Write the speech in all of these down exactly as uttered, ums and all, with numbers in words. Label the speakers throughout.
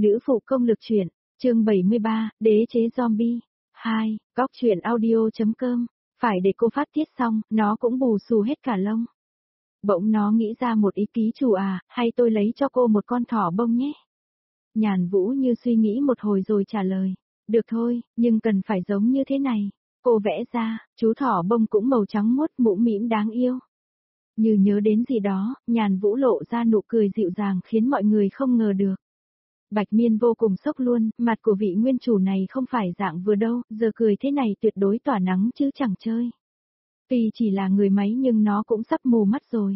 Speaker 1: Nữ phụ công lực truyện, chương bảy mươi ba, đế chế zombie. hai, góc truyện audio.com, phải để cô phát tiết xong, nó cũng bù xù hết cả lông. Bỗng nó nghĩ ra một ý ký chủ à, hay tôi lấy cho cô một con thỏ bông nhé. Nhàn Vũ như suy nghĩ một hồi rồi trả lời, được thôi, nhưng cần phải giống như thế này. Cô vẽ ra, chú thỏ bông cũng màu trắng muốt mũm mĩm đáng yêu. Như nhớ đến gì đó, Nhàn Vũ lộ ra nụ cười dịu dàng khiến mọi người không ngờ được. Bạch Miên vô cùng sốc luôn, mặt của vị nguyên chủ này không phải dạng vừa đâu, giờ cười thế này tuyệt đối tỏa nắng chứ chẳng chơi. Tuy chỉ là người máy nhưng nó cũng sắp mù mắt rồi.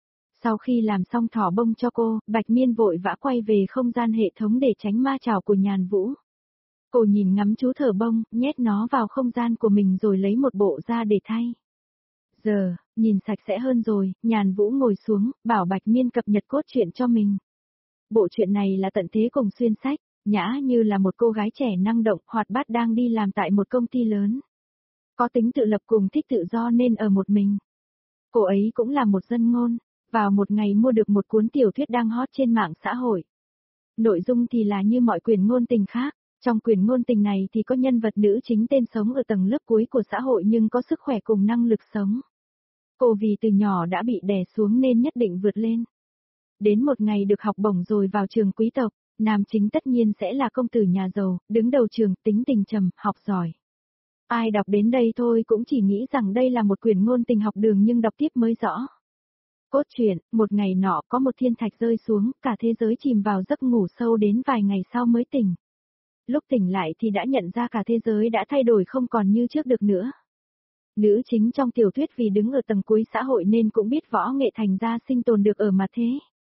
Speaker 1: Sau khi làm xong thỏ bông cho cô, Bạch Miên vội vã quay về không gian hệ thống để tránh ma chảo của Nhàn Vũ. Cô nhìn ngắm chú thỏ bông, nhét nó vào không gian của mình rồi lấy một bộ ra để thay. Giờ, nhìn sạch sẽ hơn rồi, Nhàn Vũ ngồi xuống, bảo Bạch Miên cập nhật cốt truyện cho mình. Bộ truyện này là tận thế cùng xuyên sách, Nhã Như là một cô gái trẻ năng động, hoạt bát đang đi làm tại một công ty lớn. Có tính tự lập cùng thích tự do nên ở một mình. Cô ấy cũng là một dân ngôn, vào một ngày mua được một cuốn tiểu thuyết đang hot trên mạng xã hội. Nội dung thì là như mọi quyển ngôn tình khác, trong quyển ngôn tình này thì có nhân vật nữ chính tên sống ở tầng lớp cuối của xã hội nhưng có sức khỏe cùng năng lực sống. Cô vì từ nhỏ đã bị đè xuống nên nhất định vượt lên. Đến một ngày được học bổng rồi vào trường quý tộc, nam chính tất nhiên sẽ là công tử nhà giàu, đứng đầu trường, tính tình trầm, học giỏi. Ai đọc đến đây thôi cũng chỉ nghĩ rằng đây là một quyển ngôn tình học đường nhưng đọc tiếp mới rõ. Cốt truyện, một ngày nọ có một thiên thạch rơi xuống, cả thế giới chìm vào giấc ngủ sâu đến vài ngày sau mới tỉnh. Lúc tỉnh lại thì đã nhận ra cả thế giới đã thay đổi không còn như trước được nữa. Nữ chính trong tiểu thuyết vì đứng ở tầng cuối xã hội nên cũng biết võ nghệ thành ra sinh tồn được ở mặt thế.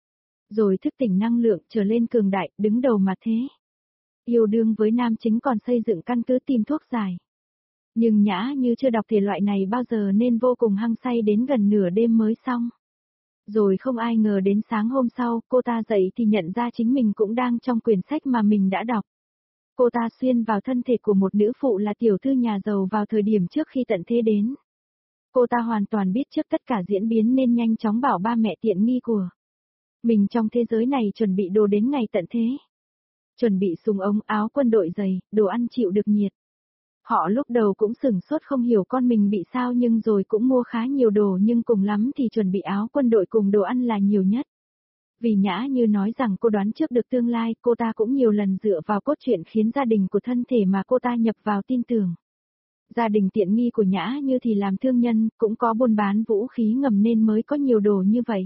Speaker 1: Rồi thức tỉnh năng lượng trở lên cường đại, đứng đầu mặt thế. Yêu đương với nam chính còn xây dựng căn cứ tìm thuốc giải. Nhưng Nhã Như chưa đọc thể loại này bao giờ nên vô cùng hăng say đến gần nửa đêm mới xong. Rồi không ai ngờ đến sáng hôm sau, cô ta dậy thì nhận ra chính mình cũng đang trong quyển sách mà mình đã đọc. Cô ta xuyên vào thân thể của một nữ phụ là tiểu thư nhà giàu vào thời điểm trước khi tận thế đến. Cô ta hoàn toàn biết trước tất cả diễn biến nên nhanh chóng bảo ba mẹ tiện nghi của mình trong thế giới này chuẩn bị đồ đến ngày tận thế. Chuẩn bị súng ống, áo quân đội dày, đồ ăn chịu được nhiệt. Họ lúc đầu cũng sửng sốt không hiểu con mình bị sao nhưng rồi cũng mua khá nhiều đồ nhưng cùng lắm thì chuẩn bị áo quân đội cùng đồ ăn là nhiều nhất. Vì Nhã Như nói rằng cô đoán trước được tương lai, cô ta cũng nhiều lần dựa vào cốt truyện khiến gia đình của thân thể mà cô ta nhập vào tin tưởng. Gia đình tiện nghi của Nhã Như thì làm thương nhân, cũng có buôn bán vũ khí ngầm nên mới có nhiều đồ như vậy.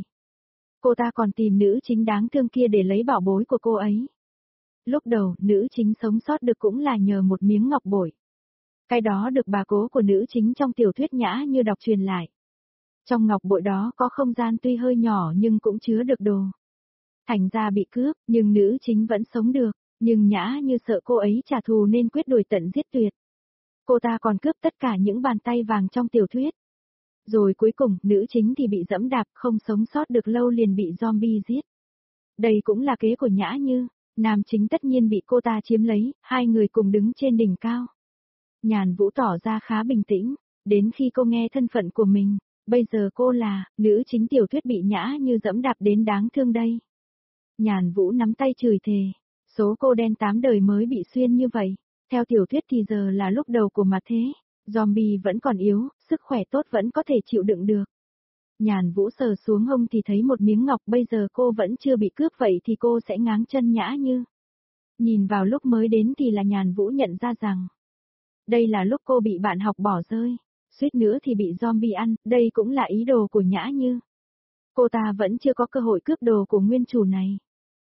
Speaker 1: Cô ta còn tìm nữ chính đáng thương kia để lấy bảo bối của cô ấy. Lúc đầu, nữ chính sống sót được cũng là nhờ một miếng ngọc bội. Cái đó được bà cố của nữ chính trong tiểu thuyết Nhã Như đọc truyền lại. Trong ngọc bội đó có không gian tuy hơi nhỏ nhưng cũng chứa được đồ. Thành ra bị cướp, nhưng nữ chính vẫn sống được, nhưng Nhã Như sợ cô ấy trả thù nên quyết đuổi tận giết tuyệt. Cô ta còn cướp tất cả những bàn tay vàng trong tiểu thuyết. Rồi cuối cùng, nữ chính thì bị dẫm đạp, không sống sót được lâu liền bị zombie giết. Đây cũng là kế của Nhã Như, nam chính tất nhiên bị cô ta chiếm lấy, hai người cùng đứng trên đỉnh cao. Nhàn Vũ tỏ ra khá bình tĩnh, đến khi cô nghe thân phận của mình, bây giờ cô là, nữ chính tiểu thuyết bị Nhã Như dẫm đạp đến đáng thương đây. Nhàn Vũ nắm tay chửi thề, số cô đen tám đời mới bị xuyên như vậy, theo tiểu thuyết thì giờ là lúc đầu của mặt thế, zombie vẫn còn yếu, sức khỏe tốt vẫn có thể chịu đựng được. Nhàn Vũ sờ xuống hông thì thấy một miếng ngọc, bây giờ cô vẫn chưa bị cướp vậy thì cô sẽ ngáng chân Nhã Như. Nhìn vào lúc mới đến thì là Nhàn Vũ nhận ra rằng, đây là lúc cô bị bạn học bỏ rơi, suýt nữa thì bị zombie ăn, đây cũng là ý đồ của Nhã Như. Cô ta vẫn chưa có cơ hội cướp đồ của nguyên chủ này.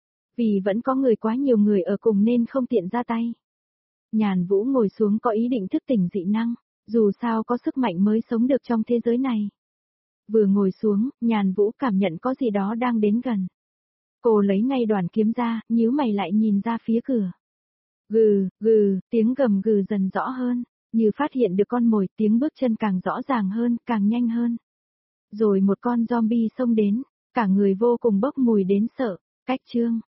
Speaker 1: Vì vẫn có người quá nhiều người ở cùng nên không tiện ra tay. Nhàn Vũ ngồi xuống có ý định thức tỉnh dị năng, dù sao có sức mạnh mới sống được trong thế giới này. Vừa ngồi xuống, Nhàn Vũ cảm nhận có gì đó đang đến gần. Cô lấy ngay đoàn kiếm ra, nhíu mày lại nhìn ra phía cửa. Gừ, gừ, tiếng gầm gừ dần rõ hơn, như phát hiện được con mồi, tiếng bước chân càng rõ ràng hơn, càng nhanh hơn. Rồi một con zombie xông đến, cả người vô cùng bốc mùi đến sợ, cách chương.